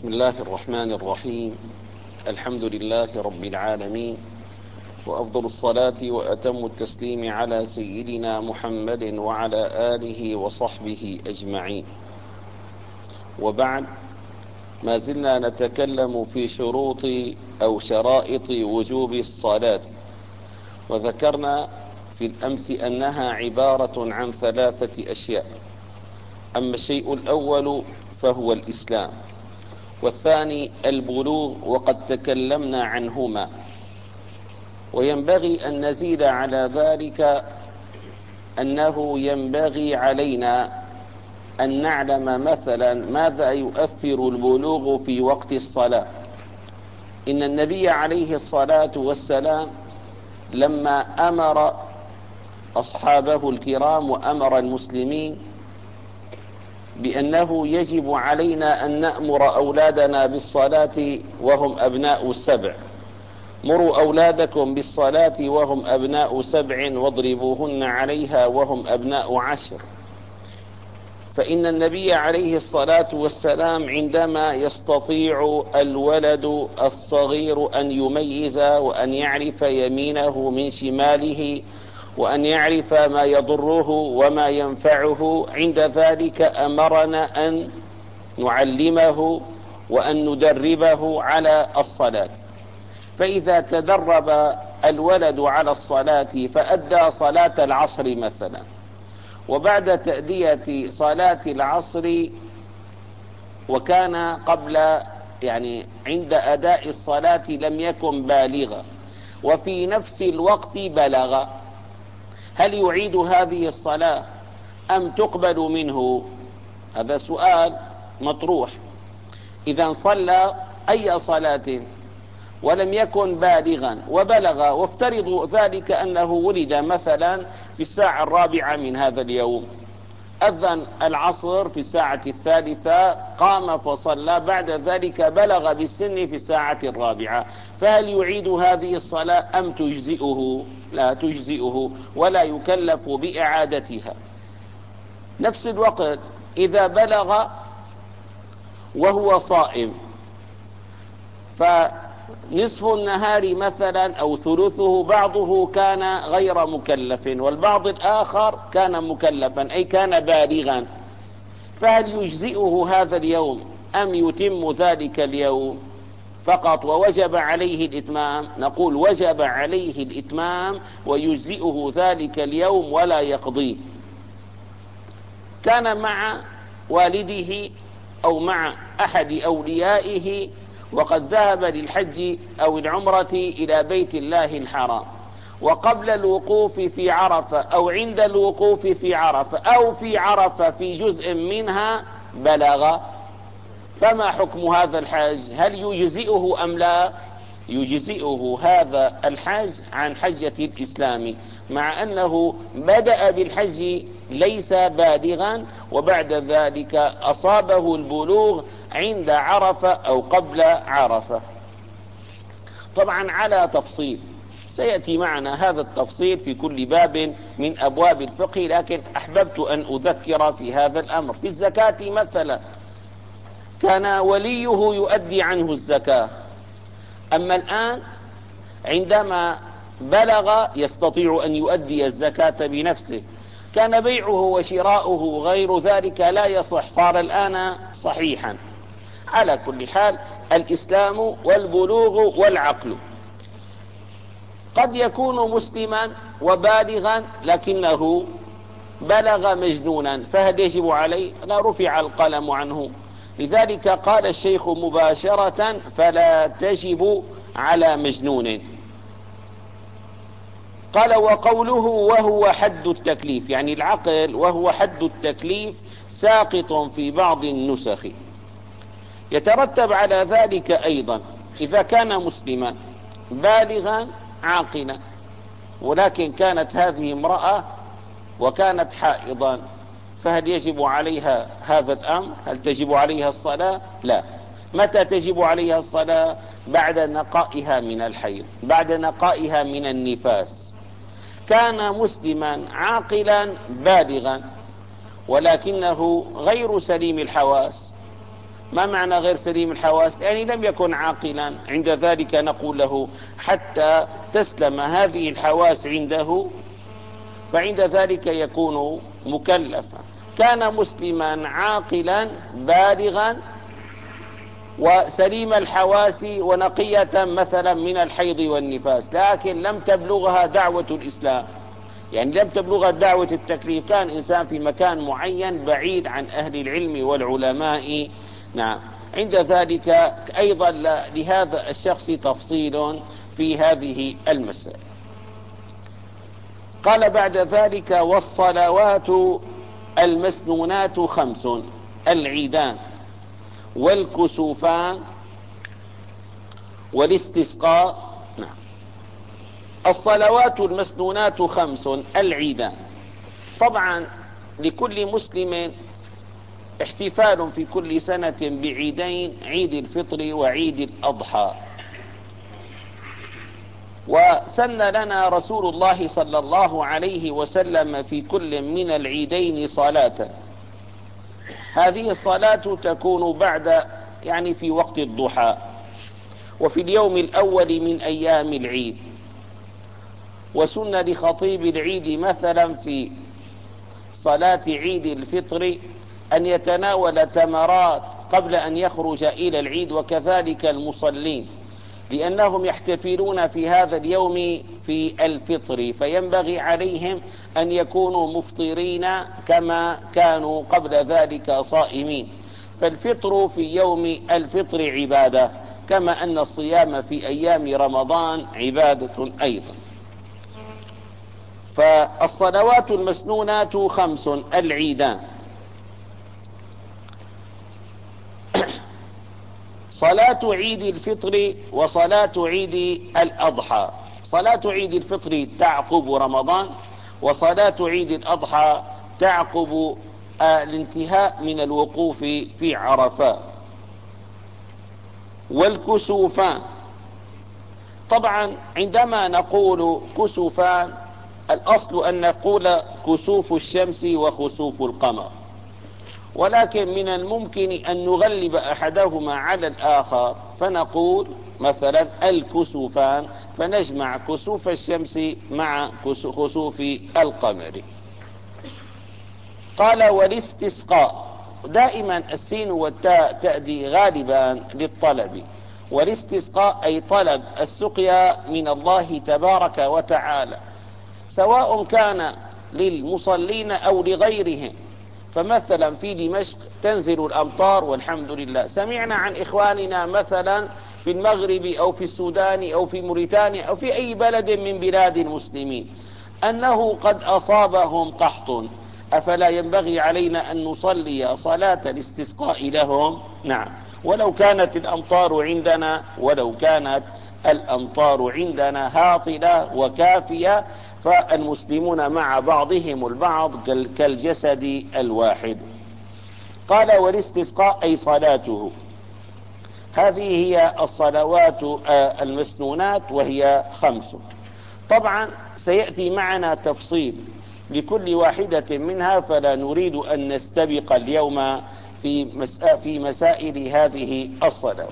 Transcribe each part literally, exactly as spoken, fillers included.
بسم الله الرحمن الرحيم. الحمد لله رب العالمين، وأفضل الصلاة وأتم التسليم على سيدنا محمد وعلى آله وصحبه أجمعين. وبعد، ما زلنا نتكلم في شروط أو شرائط وجوب الصلاة، وذكرنا في الأمس أنها عبارة عن ثلاثة أشياء. أما الشيء الأول فهو الإسلام، والثاني البلوغ وقد تكلمنا عنهما، وينبغي أن نزيد على ذلك أنه ينبغي علينا أن نعلم مثلا ماذا يؤثر البلوغ في وقت الصلاة. إن النبي عليه الصلاة والسلام لما أمر أصحابه الكرام وأمر المسلمين بأنه يجب علينا أن نأمر أولادنا بالصلاة وهم أبناء سبع، مروا أولادكم بالصلاة وهم أبناء سبع واضربوهن عليها وهم أبناء عشر. فإن النبي عليه الصلاة والسلام عندما يستطيع الولد الصغير أن يميز وأن يعرف يمينه من شماله وأن يعرف ما يضره وما ينفعه، عند ذلك أمرنا أن نعلمه وأن ندربه على الصلاة. فإذا تدرب الولد على الصلاة فأدى صلاة العصر مثلا، وبعد تأدية صلاة العصر وكان قبل يعني عند أداء الصلاة لم يكن بالغا، وفي نفس الوقت بلغ، هل يعيد هذه الصلاة أم تقبل منه؟ هذا سؤال مطروح. إذا صلى أي صلاة ولم يكن بالغا وبلغ، وافترضوا ذلك أنه ولد مثلا في الساعة الرابعة من هذا اليوم، أذن العصر في الساعة الثالثة، قام فصلى، بعد ذلك بلغ بالسن في الساعة الرابعة، فهل يعيد هذه الصلاة أم تجزئه؟ لا تجزئه ولا يكلف بإعادتها. نفس الوقت إذا بلغ وهو صائم، فنصف النهار مثلا أو ثلثه بعضه كان غير مكلف والبعض الآخر كان مكلفا أي كان بالغا، فهل يجزئه هذا اليوم أم يتم ذلك اليوم فقط ووجب عليه الإتمام؟ نقول وجب عليه الإتمام ويجزئه ذلك اليوم ولا يقضيه. كان مع والده أو مع أحد أوليائه وقد ذهب للحج أو العمرة إلى بيت الله الحرام، وقبل الوقوف في عرفة أو عند الوقوف في عرفة أو في عرفة في جزء منها بلغ، فما حكم هذا الحج؟ هل يجزئه أم لا؟ يجزئه هذا الحج عن حجة الإسلام، مع أنه بدأ بالحج ليس بالغا وبعد ذلك أصابه البلوغ عند عرفة أو قبل عرفة. طبعا على تفصيل سيأتي معنا هذا التفصيل في كل باب من أبواب الفقه، لكن أحببت أن أذكر في هذا الأمر. في الزكاة مثلا كان وليه يؤدي عنه الزكاة، أما الآن عندما بلغ يستطيع أن يؤدي الزكاة بنفسه، كان بيعه وشراؤه غير ذلك لا يصح، صار الآن صحيحا. على كل حال الإسلام والبلوغ والعقل. قد يكون مسلما وبالغا لكنه بلغ مجنونا، فهل يجب عليه؟ لا، رفع القلم عنه. لذلك قال الشيخ مباشرة فلا تجب على مجنون. قال وقوله وهو حد التكليف، يعني العقل وهو حد التكليف ساقط في بعض النسخ. يترتب على ذلك أيضا إذا كان مسلما بالغا عاقلا، ولكن كانت هذه امرأة وكانت حائضا، فهل يجب عليها هذا الأمر؟ هل تجب عليها الصلاة؟ لا. متى تجب عليها الصلاة؟ بعد نقائها من الحيض، بعد نقائها من النفاس. كان مسلما عاقلا بالغا ولكنه غير سليم الحواس، ما معنى غير سليم الحواس؟ يعني لم يكن عاقلا. عند ذلك نقول له حتى تسلم هذه الحواس عنده فعند ذلك يكون مكلفا. كان مسلما عاقلا بالغا وسليم الحواس ونقية مثلا من الحيض والنفاس، لكن لم تبلغها دعوة الإسلام، يعني لم تبلغها دعوة التكليف، كان إنسان في مكان معين بعيد عن أهل العلم والعلماء. نعم. عند ذلك أيضا لهذا الشخص تفصيل في هذه المسائل. قال بعد ذلك: والصلوات المسنونات خمس: العيدان والكسوفان والاستسقاء. نعم. الصلوات المسنونات خمس: العيدان. طبعا لكل مسلم احتفال في كل سنة بعيدين: عيد الفطر وعيد الأضحى. وسن لنا رسول الله صلى الله عليه وسلم في كل من العيدين صلاة. هذه الصلاة تكون بعد يعني في وقت الضحى وفي اليوم الأول من أيام العيد. وسن لخطيب العيد مثلا في صلاة عيد الفطر أن يتناول تمرات قبل أن يخرج إلى العيد، وكذلك المصلين، لأنهم يحتفلون في هذا اليوم في الفطر، فينبغي عليهم أن يكونوا مفطرين كما كانوا قبل ذلك صائمين. فالفطر في يوم الفطر عبادة، كما أن الصيام في أيام رمضان عبادة أيضا. فالصلوات المسنونات خمس: العيدان. صلاة عيد الفطر وصلاة عيد الأضحى. صلاة عيد الفطر تعقب رمضان، وصلاة عيد الأضحى تعقب الانتهاء من الوقوف في عرفات. والكسوفان، طبعا عندما نقول كسوفان الأصل أن نقول كسوف الشمس وخسوف القمر، ولكن من الممكن أن نغلب أحدهما على الآخر فنقول مثلا الكسوفان، فنجمع كسوف الشمس مع خسوف القمر. قال: والاستسقاء. دائما السين والتاء تأتي غالبا للطلب، والاستسقاء أي طلب السقيا من الله تبارك وتعالى، سواء كان للمصلين أو لغيرهم. فمثلا في دمشق تنزل الأمطار والحمد لله. سمعنا عن إخواننا مثلا في المغرب أو في السودان أو في موريتانيا أو في أي بلد من بلاد المسلمين أنه قد أصابهم قحط. أفلا ينبغي علينا أن نصلي صلاة الاستسقاء لهم؟ نعم. ولو كانت الأمطار عندنا ولو كانت الأمطار عندنا هاطلة وكافية، فالمسلمون مع بعضهم البعض كالجسد الواحد. قال: والاستسقاء أي صلاته. هذه هي الصلوات المسنونات وهي خمس. طبعا سيأتي معنا تفصيل لكل واحدة منها، فلا نريد أن نستبق اليوم في في مسائل هذه الصلاة.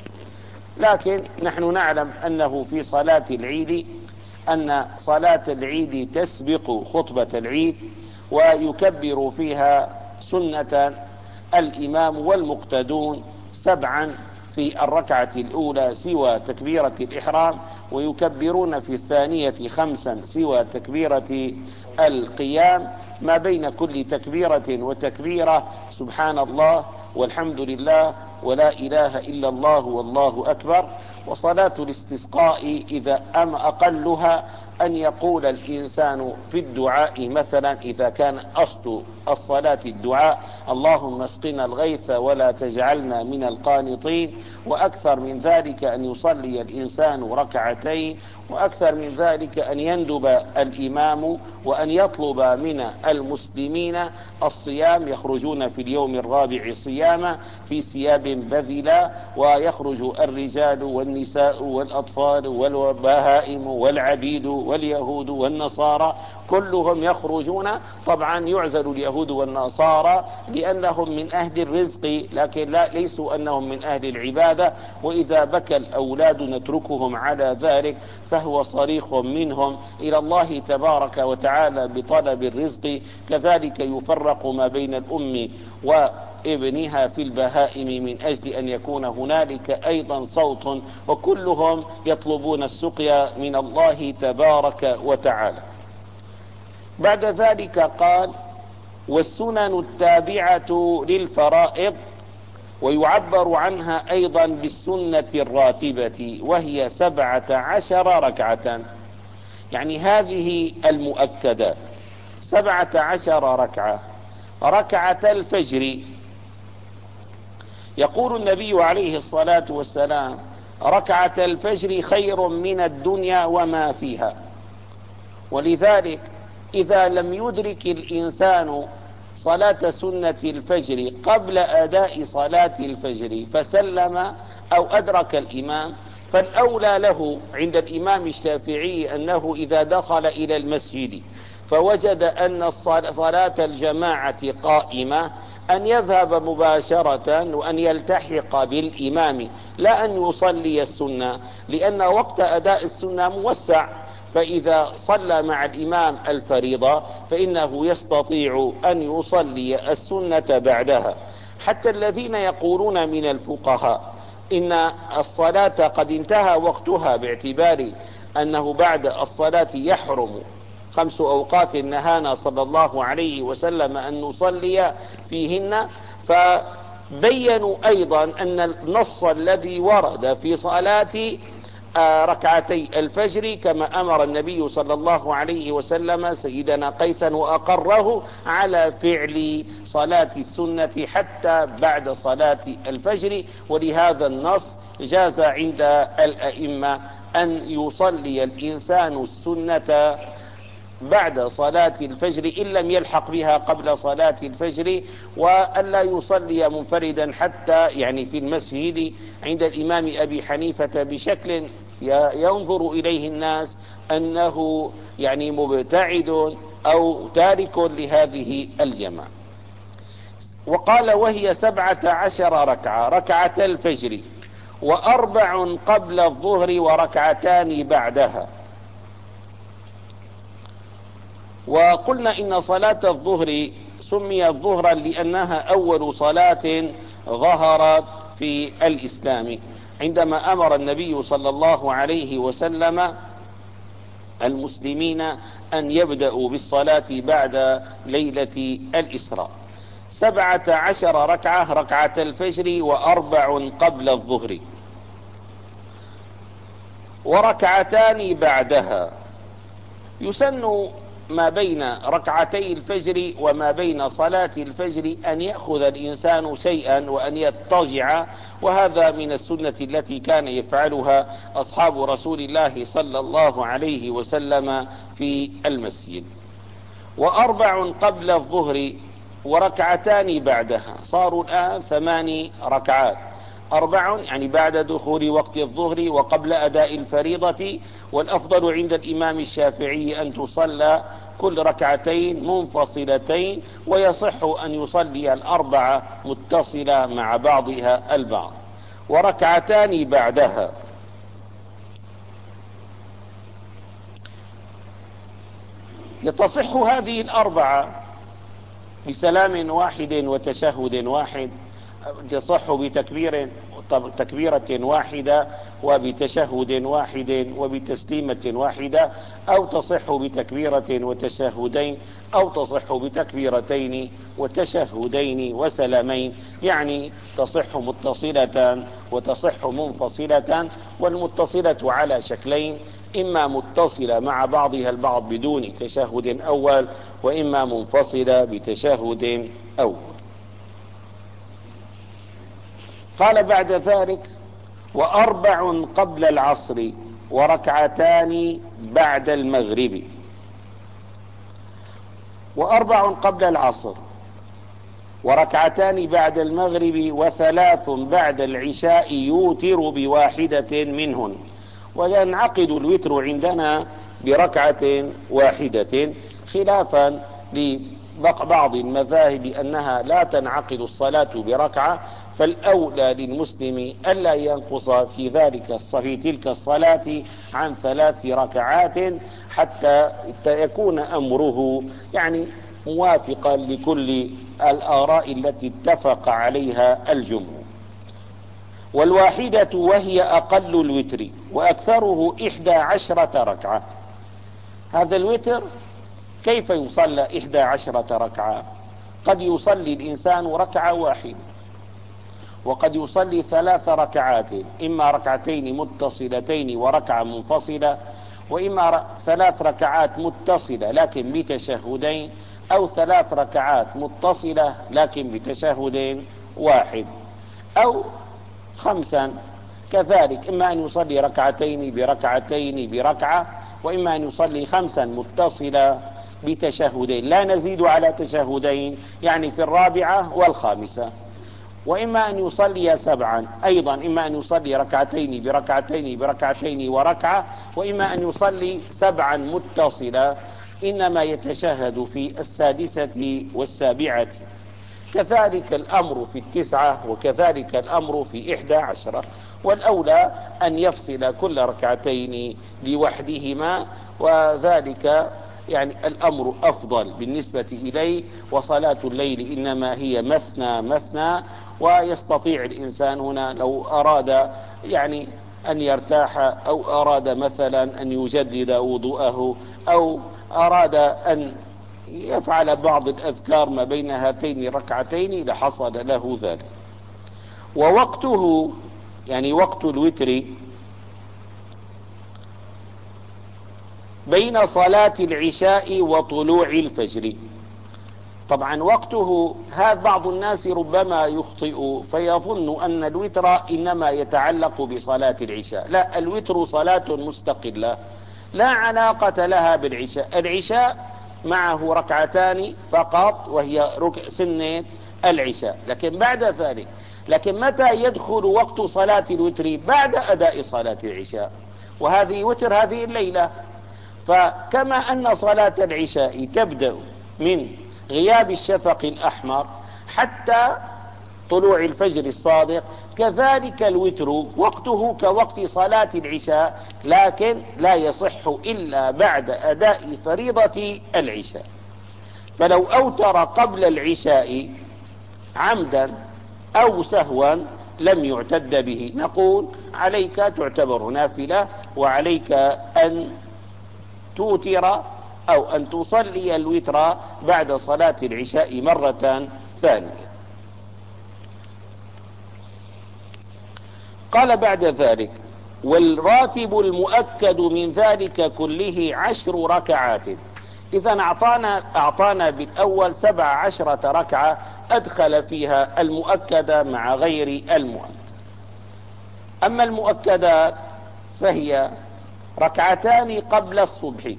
لكن نحن نعلم أنه في صلاة العيد أن صلاة العيد تسبق خطبة العيد، ويكبر فيها سنة الإمام والمقتدون سبعا في الركعة الأولى سوى تكبيرة الإحرام، ويكبرون في الثانية خمسا سوى تكبيرة القيام. ما بين كل تكبيرة وتكبيرة سبحان الله والحمد لله ولا إله إلا الله والله أكبر. وصلاة الاستسقاء إذا أم أقلها أن يقول الإنسان في الدعاء مثلا، إذا كان أصل الصلاة الدعاء: اللهم اسقنا الغيث ولا تجعلنا من القانطين. وأكثر من ذلك أن يصلي الإنسان ركعتين، وأكثر من ذلك أن يندب الإمام وأن يطلب من المسلمين الصيام. يخرجون في اليوم الرابع صياما في ثياب بذلة، ويخرج الرجال والنساء والأطفال والبهائم والعبيد واليهود والنصارى كلهم يخرجون. طبعا يعزل اليهود والنصارى لأنهم من أهل الرزق، لكن لا ليسوا أنهم من أهل العبادة. وإذا بكى الأولاد نتركهم على ذلك، فهو صريخ منهم إلى الله تبارك وتعالى بطلب الرزق. كذلك يفرق ما بين الأم وابنها في البهائم من أجل أن يكون هنالك أيضا صوت، وكلهم يطلبون السقيا من الله تبارك وتعالى. بعد ذلك قال: والسنن التابعة للفرائض، ويعبر عنها أيضا بالسنة الراتبة، وهي سبعة عشر ركعة، يعني هذه المؤكدات سبعة عشر ركعة. ركعة الفجر يقول النبي عليه الصلاة والسلام: ركعة الفجر خير من الدنيا وما فيها. ولذلك إذا لم يدرك الإنسان صلاة سنة الفجر قبل أداء صلاة الفجر فسلم أو أدرك الإمام، فالأولى له عند الإمام الشافعي أنه إذا دخل إلى المسجد فوجد أن صلاة الجماعة قائمة أن يذهب مباشرة وأن يلتحق بالإمام، لا أن يصلي السنة، لأن وقت أداء السنة موسع. فإذا صلى مع الإمام الفريضة فإنه يستطيع أن يصلي السنة بعدها. حتى الذين يقولون من الفقهاء إن الصلاة قد انتهى وقتها باعتبار أنه بعد الصلاة يحرم خمس أوقات نهانا صلى الله عليه وسلم أن نصلي فيهن، فبينوا أيضا أن النص الذي ورد في صلاة ركعتي الفجر كما أمر النبي صلى الله عليه وسلم سيدنا قيسا وأقره على فعل صلاة السنة حتى بعد صلاة الفجر. ولهذا النص جاز عند الأئمة أن يصلي الإنسان السنة بعد صلاة الفجر إن لم يلحق بها قبل صلاة الفجر، وألا يصلي منفردا حتى يعني في المسجد عند الإمام أبي حنيفة بشكل ينظر إليه الناس أنه يعني مبتعد أو تارك لهذه الجماعة. وقال: وهي سبعة عشر ركعة، ركعة الفجر وأربع قبل الظهر وركعتان بعدها. وقلنا إن صلاة الظهر سميت ظهرا لأنها أول صلاة ظهرت في الإسلام، عندما أمر النبي صلى الله عليه وسلم المسلمين أن يبدأوا بالصلاة بعد ليلة الإسراء. سبعة عشر ركعة، ركعة الفجر وأربع قبل الظهر وركعتان بعدها. يسن ما بين ركعتي الفجر وما بين صلاة الفجر أن يأخذ الإنسان شيئا وأن يضطجع، وهذا من السنة التي كان يفعلها أصحاب رسول الله صلى الله عليه وسلم في المسجد. وأربع قبل الظهر وركعتان بعدها، صاروا الآن ثمان ركعات. أربع يعني بعد دخول وقت الظهر وقبل أداء الفريضة، والأفضل عند الإمام الشافعي أن تصلى كل ركعتين منفصلتين، ويصح أن يصلي الأربعة متصلة مع بعضها البعض. وركعتان بعدها، يتصح هذه الأربعة بسلام واحد وتشهد واحد، تصح بتكبير تكبيرة واحدة وبتشهد واحد وبتسليمة واحدة، أو تصح بتكبيرة وتشهدين، أو تصح بتكبيرتين وتشهدين وسلامين، يعني تصح متصلة وتصح منفصلة. والمتصلة على شكلين: إما متصلة مع بعضها البعض بدون تشهد أول، وإما منفصلة بتشهد أول. قال بعد ذلك: وأربع قبل العصر وركعتان بعد المغرب. وأربع قبل العصر وركعتان بعد المغرب وثلاث بعد العشاء يوتر بواحدة منهن. وينعقد الوتر عندنا بركعة واحدة، خلافا لبعض المذاهب أنها لا تنعقد الصلاة بركعة، فالأولى للمسلم ألا ينقص في ذلك في تلك الصلاة عن ثلاث ركعات حتى يكون أمره يعني موافقا لكل الآراء التي اتفق عليها الجمهور. والواحدة وهي أقل الوتر وأكثره إحدى عشرة ركعة. هذا الوتر كيف يصلى إحدى عشرة ركعة؟ قد يصلي الإنسان ركعة واحدة، وقد يصلي ثلاث ركعات، إما ركعتين متصلتين وركعة منفصلة، وإما ثلاث ركعات متصلة لكن بتشهدين، أو ثلاث ركعات متصلة لكن بتشهد واحد، أو خمسا كذلك، إما أن يصلي ركعتين بركعتين بركعة، وإما أن يصلي خمسا متصلة بتشهدين لا نزيد على تشهدين، يعني في الرابعة والخامسة، وإما أن يصلي سبعا أيضا، إما أن يصلي ركعتين بركعتين بركعتين وركعة، وإما أن يصلي سبعا متصلة إنما يتشهد في السادسة والسابعة. كذلك الأمر في التسعة، وكذلك الأمر في إحدى عشرة. والأولى أن يفصل كل ركعتين لوحدهما، وذلك يعني الأمر أفضل بالنسبة إليه. وصلاة الليل إنما هي مثنى مثنى، ويستطيع الإنسان هنا لو أراد يعني أن يرتاح، أو أراد مثلا أن يجدد وضوءه، أو أراد أن يفعل بعض الأذكار ما بين هاتين الركعتين لحصل له ذلك. ووقته يعني وقت الوتر بين صلاة العشاء وطلوع الفجر. طبعا وقته هذا بعض الناس ربما يخطئ فيظن أن الوتر إنما يتعلق بصلاة العشاء. لا، الوتر صلاة مستقلة لا علاقة لها بالعشاء. العشاء معه ركعتان فقط وهي سنة العشاء، لكن بعد ذلك لكن متى يدخل وقت صلاة الوتر؟ بعد أداء صلاة العشاء، وهذه وتر هذه الليلة. فكما أن صلاة العشاء تبدأ من غياب الشفق الأحمر حتى طلوع الفجر الصادق، كذلك الوتر وقته كوقت صلاة العشاء، لكن لا يصح إلا بعد أداء فريضة العشاء. فلو أوتر قبل العشاء عمدا أو سهوا لم يعتد به، نقول عليك تعتبر نافلة، وعليك أن توتر أو أن تصلي الوتر بعد صلاة العشاء مرة ثانية. قال بعد ذلك: والراتب المؤكد من ذلك كله عشر ركعات. إذا أعطانا, أعطانا بالأول سبع عشرة ركعة أدخل فيها المؤكدة مع غير المؤكد. أما المؤكدات فهي ركعتان قبل الصبح،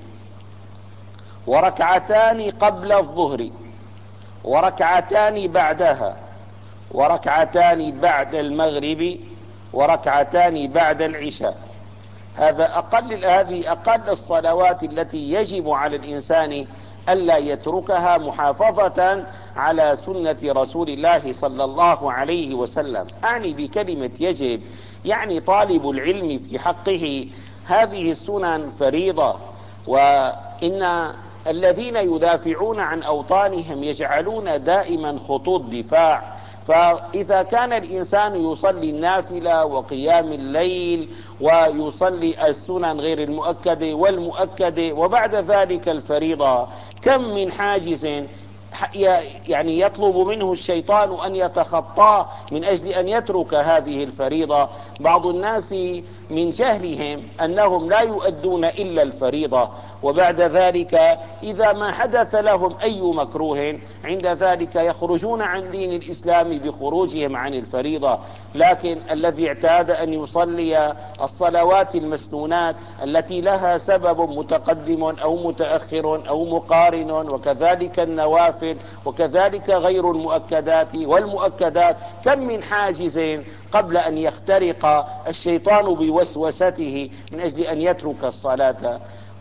وركعتان قبل الظهر، وركعتان بعدها، وركعتان بعد المغرب، وركعتان بعد العشاء. هذا أقل هذه أقل الصلوات التي يجب على الإنسان ألا يتركها محافظة على سنة رسول الله صلى الله عليه وسلم. أعني بكلمة يجب يعني طالب العلم في حقه هذه السنن فريضة، وإن الذين يدافعون عن أوطانهم يجعلون دائما خطوط دفاع. فإذا كان الإنسان يصلي النافلة وقيام الليل ويصلي السنن غير المؤكدة والمؤكدة وبعد ذلك الفريضة، كم من حاجز يعني يطلب منه الشيطان أن يتخطاه من أجل أن يترك هذه الفريضة. بعض الناس من جهلهم أنهم لا يؤدون إلا الفريضة، وبعد ذلك إذا ما حدث لهم أي مكروه عند ذلك يخرجون عن دين الإسلام بخروجهم عن الفريضة. لكن الذي اعتاد أن يصلي الصلوات المسنونات التي لها سبب متقدم أو متأخر أو مقارن، وكذلك النوافل، وكذلك غير المؤكدات والمؤكدات، كم من حاجز قبل أن يخترق الشيطان بوسوسته من أجل أن يترك الصلاة.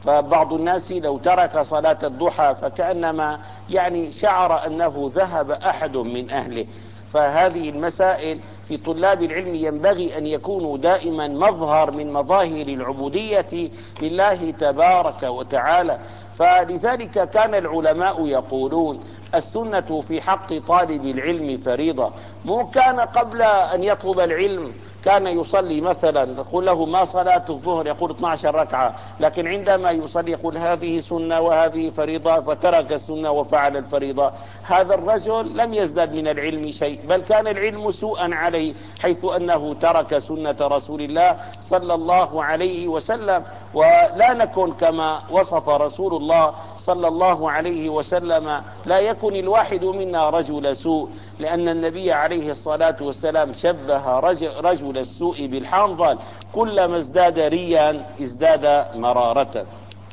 فبعض الناس لو ترك صلاة الضحى فكأنما يعني شعر أنه ذهب أحد من أهله. فهذه المسائل في طلاب العلم ينبغي أن يكونوا دائما مظهر من مظاهر العبودية لله تبارك وتعالى. فلذلك كان العلماء يقولون السنة في حق طالب العلم فريضة. مو كان قبل أن يطلب العلم كان يصلي مثلا، نقول له ما صلاة الظهر؟ يقول اثنتا عشرة ركعة، لكن عندما يصلي يقول هذه سنة وهذه فريضة، فترك السنة وفعل الفريضة. هذا الرجل لم يزداد من العلم شيء، بل كان العلم سوءا عليه، حيث أنه ترك سنة رسول الله صلى الله عليه وسلم. ولا نكن كما وصف رسول الله صلى الله عليه وسلم، لا يكن الواحد منا رجل سوء، لأن النبي عليه الصلاة والسلام شبه رجل, رجل السوء بالحنظل، كلما ازداد ريا ازداد مرارة.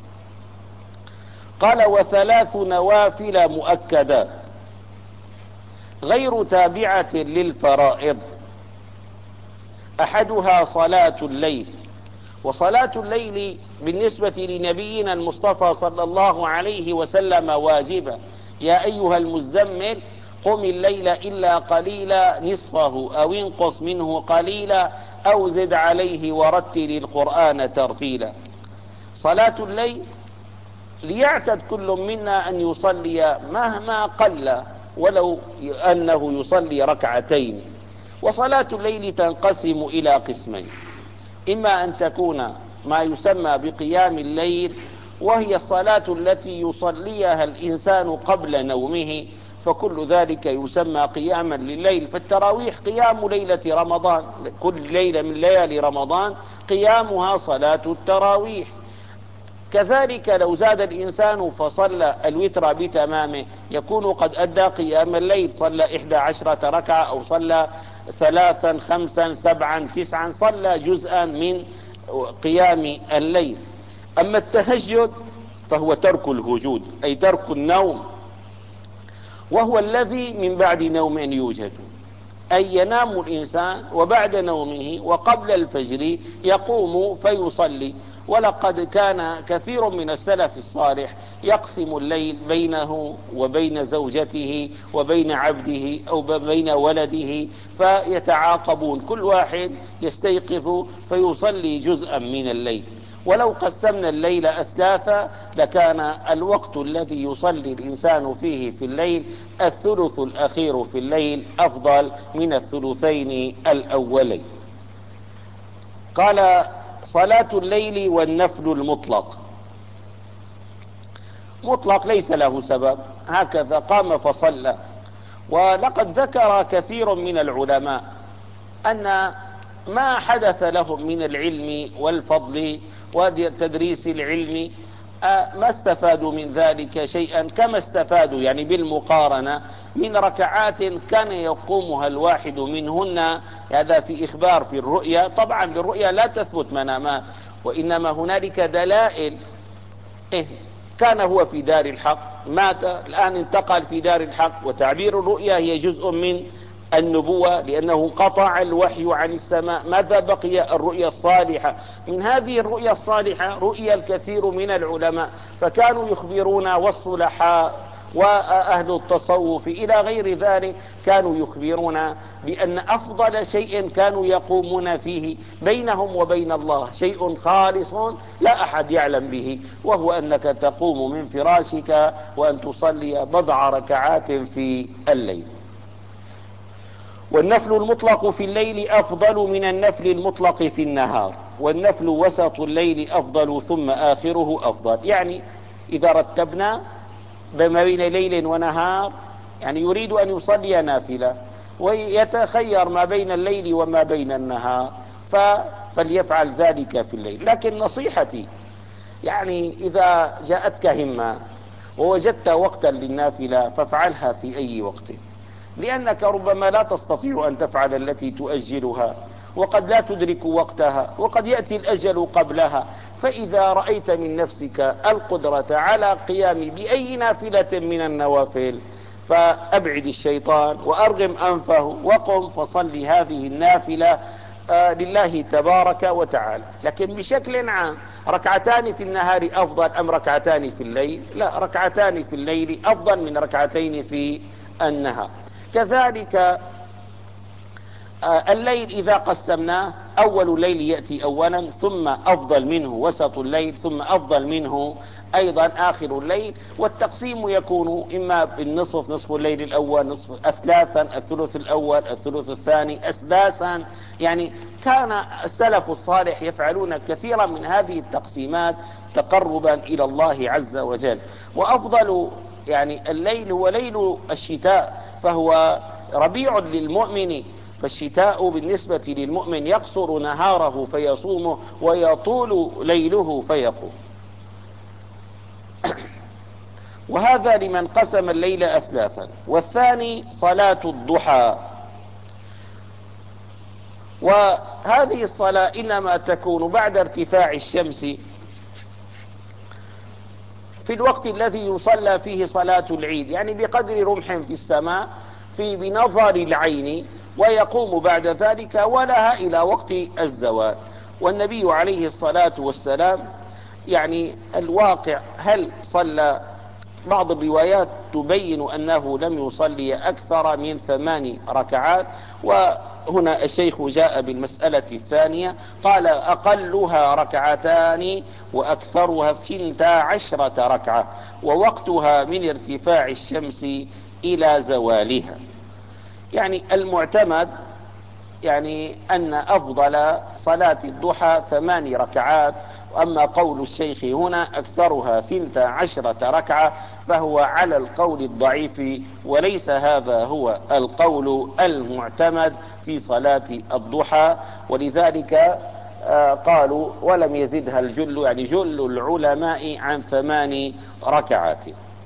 قال وثلاث نوافل مؤكدات غير تابعة للفرائض، أحدها صلاة الليل. وصلاة الليل بالنسبة لنبينا المصطفى صلى الله عليه وسلم واجبة. يا أيها المزمل قم الليل إلا قليلا نصفه أو انقص منه قليلا أو زد عليه ورتل القرآن ترتيلا. صلاة الليل ليعتد كل منا أن يصلي مهما قل، ولو أنه يصلي ركعتين. وصلاة الليل تنقسم إلى قسمين: إما أن تكون ما يسمى بقيام الليل، وهي الصلاة التي يصليها الإنسان قبل نومه، فكل ذلك يسمى قياما لليل. فالتراويح قيام ليلة رمضان، كل ليلة من ليالي رمضان قيامها صلاة التراويح. كذلك لو زاد الإنسان فصلى الوتر بتمامه يكون قد أدى قيام الليل، صلى إحدى عشرة ركعة أو صلى ثلاثا خمسا سبعا تسعا، صلى جزءا من قيام الليل. أما التهجد فهو ترك الهجود، أي ترك النوم، وهو الذي من بعد نوم يوجد، أي ينام الإنسان وبعد نومه وقبل الفجر يقوم فيصلي. ولقد كان كثير من السلف الصالح يقسم الليل بينه وبين زوجته وبين عبده أو بين ولده، فيتعاقبون، كل واحد يستيقظ فيصلي جزءا من الليل. ولو قسمنا الليل أثلاثا لكان الوقت الذي يصلي الإنسان فيه في الليل الثلث الأخير في الليل أفضل من الثلثين الأولين. قال صلاة الليل والنفل المطلق. مطلق ليس له سبب، هكذا قام فصلى. ولقد ذكر كثير من العلماء أن ما حدث لهم من العلم والفضل وتدريس العلم ما استفادوا من ذلك شيئا، كما استفادوا يعني بالمقارنة من ركعات كان يقومها الواحد منهن. هذا في إخبار في الرؤيا، طبعا بالرؤيا لا تثبت منامات، وإنما هنالك دلائل. إيه؟ كان هو في دار الحق، مات، الآن انتقل في دار الحق، وتعبير الرؤيا هي جزء من النبوة لأنه قطع الوحي عن السماء. ماذا بقي؟ الرؤيا الصالحة. من هذه الرؤيا الصالحة رؤيا الكثير من العلماء، فكانوا يخبرون، والصلحاء وأهل التصوف إلى غير ذلك كانوا يخبرون بأن أفضل شيء كانوا يقومون فيه بينهم وبين الله شيء خالص لا أحد يعلم به، وهو أنك تقوم من فراشك وأن تصلي بضع ركعات في الليل. والنفل المطلق في الليل أفضل من النفل المطلق في النهار، والنفل وسط الليل أفضل ثم آخره أفضل. يعني إذا رتبنا بما بين ليل ونهار، يعني يريد أن يصلي نافلة ويتخير ما بين الليل وما بين النهار فليفعل ذلك في الليل. لكن نصيحتي يعني إذا جاءتك همة ووجدت وقتا للنافلة فافعلها في أي وقت، لأنك ربما لا تستطيع أن تفعل التي تؤجلها، وقد لا تدرك وقتها، وقد يأتي الأجل قبلها. فإذا رأيت من نفسك القدرة على قيام بأي نافلة من النوافل فأبعد الشيطان وأرغم أنفه وقم فصل هذه النافلة آه لله تبارك وتعالى. لكن بشكل عام ركعتان في النهار أفضل أم ركعتان في الليل؟ لا، ركعتان في الليل أفضل من ركعتين في النهار. كذلك الليل إذا قسمناه، أول الليل يأتي أولا، ثم أفضل منه وسط الليل، ثم أفضل منه أيضا آخر الليل. والتقسيم يكون إما بالنصف، نصف الليل الأول، نصف أثلاثا، الثلث الأول، الثلث الثاني، أسداسا. يعني كان السلف الصالح يفعلون كثيرا من هذه التقسيمات تقربا إلى الله عز وجل. وأفضل يعني الليل هو ليل الشتاء، فهو ربيع للمؤمن، فالشتاء بالنسبة للمؤمن يقصر نهاره فيصومه ويطول ليله فيقوم. وهذا لمن قسم الليل أثلاثا. والثاني صلاة الضحى، وهذه الصلاة إنما تكون بعد ارتفاع الشمس في الوقت الذي يصلى فيه صلاة العيد، يعني بقدر رمح في السماء في بنظر العين، ويقوم بعد ذلك ولها إلى وقت الزوال. والنبي عليه الصلاة والسلام يعني الواقع هل صلى؟ بعض الروايات تبين أنه لم يصلي أكثر من ثمان ركعات، وهنا الشيخ جاء بالمسألة الثانية، قال أقلها ركعتان وأكثرها ثنتا عشرة ركعة، ووقتها من ارتفاع الشمس إلى زوالها. يعني المعتمد يعني أن أفضل صلاة الضحى ثمان ركعات. أما قول الشيخ هنا أكثرها ثنتا عشرة ركعة فهو على القول الضعيف، وليس هذا هو القول المعتمد في صلاة الضحى. ولذلك قالوا ولم يزدها الجل، يعني جل العلماء، عن ثمان ركعات.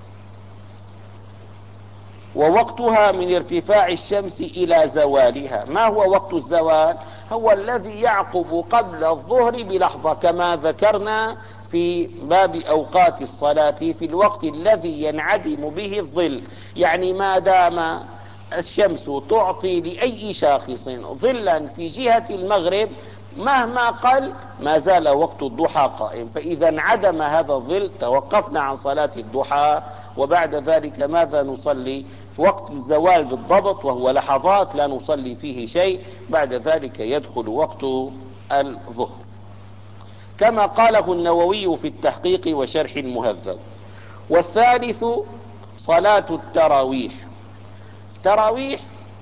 ووقتها من ارتفاع الشمس إلى زوالها. ما هو وقت الزوال؟ هو الذي يعقب قبل الظهر بلحظة، كما ذكرنا في باب أوقات الصلاة، في الوقت الذي ينعدم به الظل. يعني ما دام الشمس تعطي لأي شاخص ظلا في جهة المغرب مهما قل، ما زال وقت الضحى قائم. فإذا انعدم هذا الظل توقفنا عن صلاة الضحى، وبعد ذلك ماذا نصلي؟ في وقت الزوال بالضبط، وهو لحظات لا نصلي فيه شيء، بعد ذلك يدخل وقت الظهر، كما قاله النووي في التحقيق وشرح المهذب. والثالث صلاة التراويح. تراويح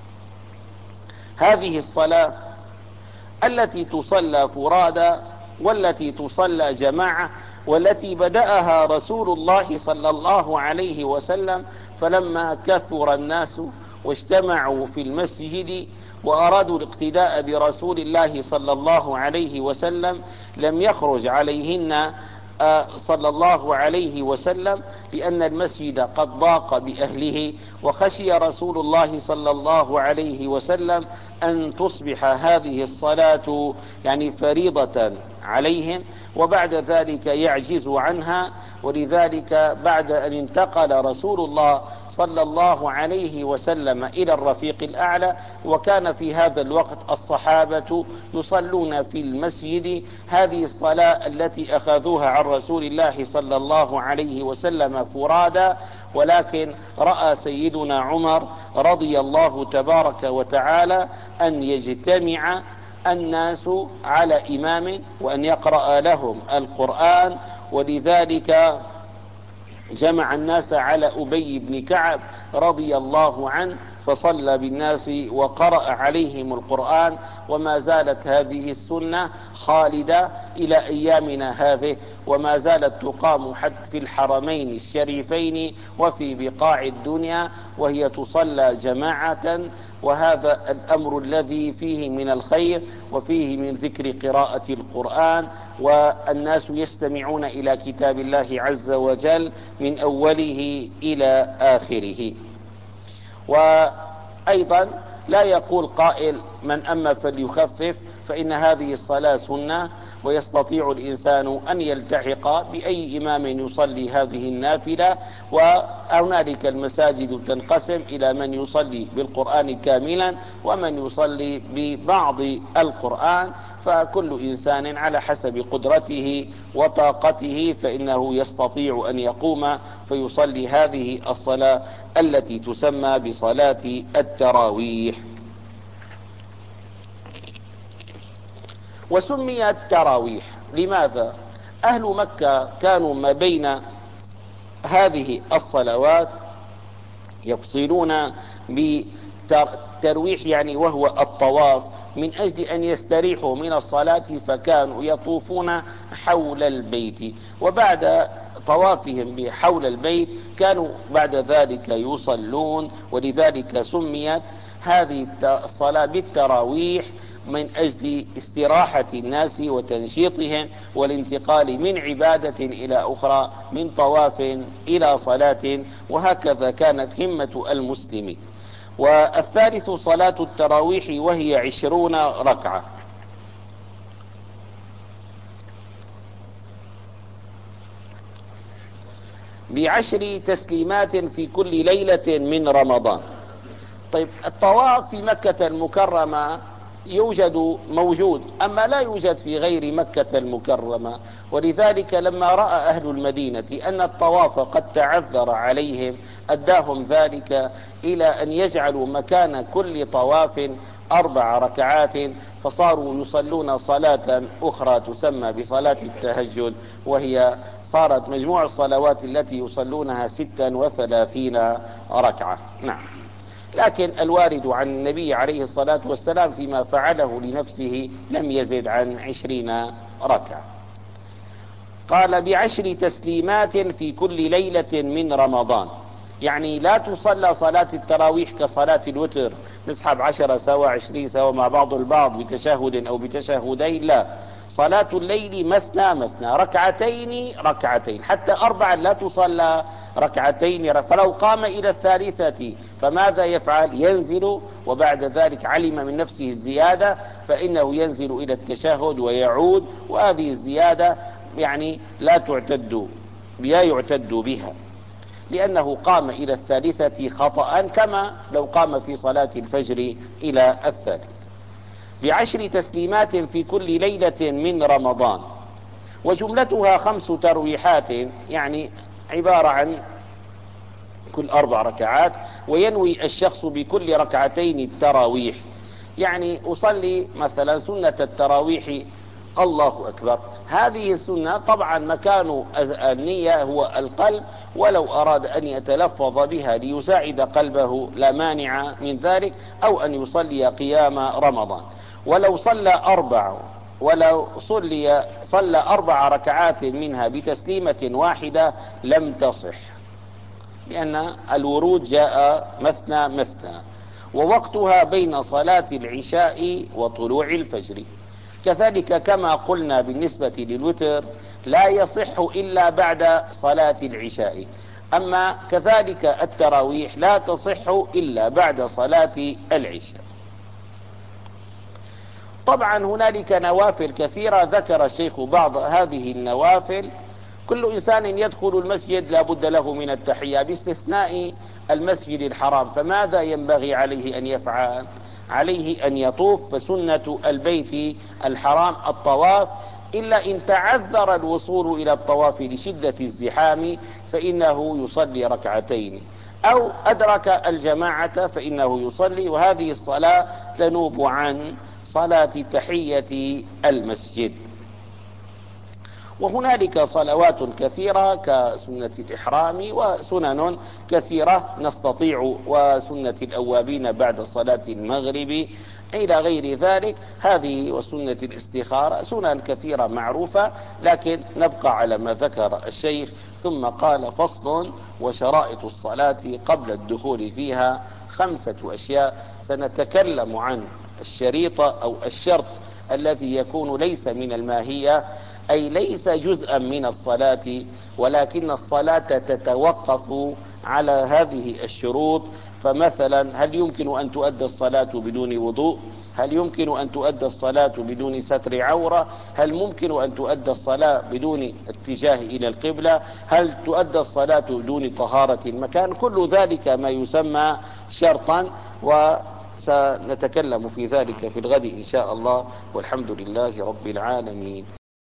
هذه الصلاة التي تصلى فرادى، والتي تصلى جماعة، والتي بدأها رسول الله صلى الله عليه وسلم، فلما كثر الناس واجتمعوا في المسجد وأرادوا الاقتداء برسول الله صلى الله عليه وسلم لم يخرج عليهن صلى الله عليه وسلم، لأن المسجد قد ضاق بأهله، وخشي رسول الله صلى الله عليه وسلم أن تصبح هذه الصلاة يعني فريضة عليهم، وبعد ذلك يعجز عنها. ولذلك بعد أن انتقل رسول الله صلى الله عليه وسلم إلى الرفيق الأعلى، وكان في هذا الوقت الصحابة يصلون في المسجد هذه الصلاة التي أخذوها عن رسول الله صلى الله عليه وسلم فرادا، ولكن رأى سيدنا عمر رضي الله تبارك وتعالى أن يجتمع الناس على إمام وأن يقرأ لهم القرآن، ولذلك جمع الناس على أبي بن كعب رضي الله عنه فصلى بالناس وقرأ عليهم القرآن. وما زالت هذه السنة خالدة إلى أيامنا هذه، وما زالت تقام حتى في الحرمين الشريفين وفي بقاع الدنيا، وهي تصلى جماعة. وهذا الأمر الذي فيه من الخير وفيه من ذكر قراءة القرآن، والناس يستمعون إلى كتاب الله عز وجل من أوله إلى آخره. وأيضا لا يقول قائل من أما فليخفف، فإن هذه الصلاة سنة، ويستطيع الإنسان أن يلتحق بأي إمام يصلي هذه النافلة. وهنالك المساجد تنقسم إلى من يصلي بالقرآن كاملا ومن يصلي ببعض القرآن، فكل إنسان على حسب قدرته وطاقته فإنه يستطيع أن يقوم فيصلي هذه الصلاة التي تسمى بصلاة التراويح. وسميت تراويح لماذا؟ أهل مكة كانوا ما بين هذه الصلوات يفصلون بترويح، يعني وهو الطواف، من أجل أن يستريحوا من الصلاة، فكانوا يطوفون حول البيت، وبعد طوافهم حول البيت كانوا بعد ذلك يصلون. ولذلك سميت هذه الصلاة بالتراويح من أجل استراحة الناس وتنشيطهم والانتقال من عبادة إلى أخرى، من طواف إلى صلاة، وهكذا كانت همة المسلمين. والثالث صلاة التراويح وهي عشرون ركعة، بعشر تسليمات في كل ليلة من رمضان. طيب، الطواف في مكة المكرمة يوجد موجود، أما لا يوجد في غير مكة المكرمة. ولذلك لما رأى أهل المدينة أن الطواف قد تعذر عليهم أداهم ذلك إلى أن يجعلوا مكان كل طواف أربع ركعات، فصاروا يصلون صلاة أخرى تسمى بصلاة التهجد، وهي صارت مجموع الصلوات التي يصلونها ستا وثلاثين ركعة. نعم. لكن الوارد عن النبي عليه الصلاة والسلام فيما فعله لنفسه لم يزد عن عشرين ركعة. قال بعشر تسليمات في كل ليلة من رمضان، يعني لا تصلى صلاة التراويح كصلاة الوتر نسحب عشرة سوا عشرين سوا مع بعض البعض بتشهد أو بتشهدين، لا، صلاة الليل مثنى مثنى، ركعتين ركعتين، حتى أربعا لا تصلى ركعتين. فلو قام إلى الثالثة فماذا يفعل؟ ينزل، وبعد ذلك علم من نفسه الزيادة فإنه ينزل إلى التشهد ويعود، وهذه الزيادة يعني لا تعتد لا يعتد بها، لأنه قام إلى الثالثة خطأ كما لو قام في صلاة الفجر إلى الثالثة. بعشر تسليمات في كل ليلة من رمضان، وجملتها خمس ترويحات، يعني عبارة عن كل أربع ركعات، وينوي الشخص بكل ركعتين التراويح. يعني أصلي مثلا سنة التراويح الله أكبر، هذه السنة طبعا مكان النية هو القلب، ولو أراد أن يتلفظ بها ليساعد قلبه لا مانع من ذلك، أو أن يصلي قيام رمضان. ولو صلى أربع ولو صلي صلى أربع ركعات منها بتسليمة واحدة لم تصح، لأن الورود جاء مثنى مثنى، ووقتها بين صلاة العشاء وطلوع الفجر. كذلك كما قلنا بالنسبة للوتر لا يصح إلا بعد صلاة العشاء، أما كذلك التراويح لا تصح إلا بعد صلاة العشاء. طبعا هنالك نوافل كثيرة ذكر الشيخ بعض هذه النوافل. كل إنسان يدخل المسجد لا بد له من التحية باستثناء المسجد الحرام، فماذا ينبغي عليه أن يفعل؟ عليه أن يطوف، فسنة البيت الحرام الطواف، إلا إن تعذر الوصول إلى الطواف لشدة الزحام فإنه يصلي ركعتين، أو أدرك الجماعة فإنه يصلي، وهذه الصلاة تنوب عن صلاة تحية المسجد. وهنالك صلوات كثيرة كسنة الإحرام وسنن كثيرة نستطيع، وسنة الأوابين بعد صلاة المغرب إلى غير ذلك، هذه وسنة الاستخارة، سنن كثيرة معروفة، لكن نبقى على ما ذكر الشيخ. ثم قال: فصل: وشرائط الصلاة قبل الدخول فيها خمسة أشياء. سنتكلم عن الشريط أو الشرط الذي يكون ليس من الماهية، أي ليس جزءا من الصلاة، ولكن الصلاة تتوقف على هذه الشروط. فمثلا هل يمكن أن تؤدى الصلاة بدون وضوء؟ هل يمكن أن تؤدى الصلاة بدون ستر عورة؟ هل ممكن أن تؤدى الصلاة بدون اتجاه إلى القبلة؟ هل تؤدى الصلاة بدون طهارة المكان؟ كل ذلك ما يسمى شرطا، وسنتكلم في ذلك في الغد إن شاء الله، والحمد لله رب العالمين.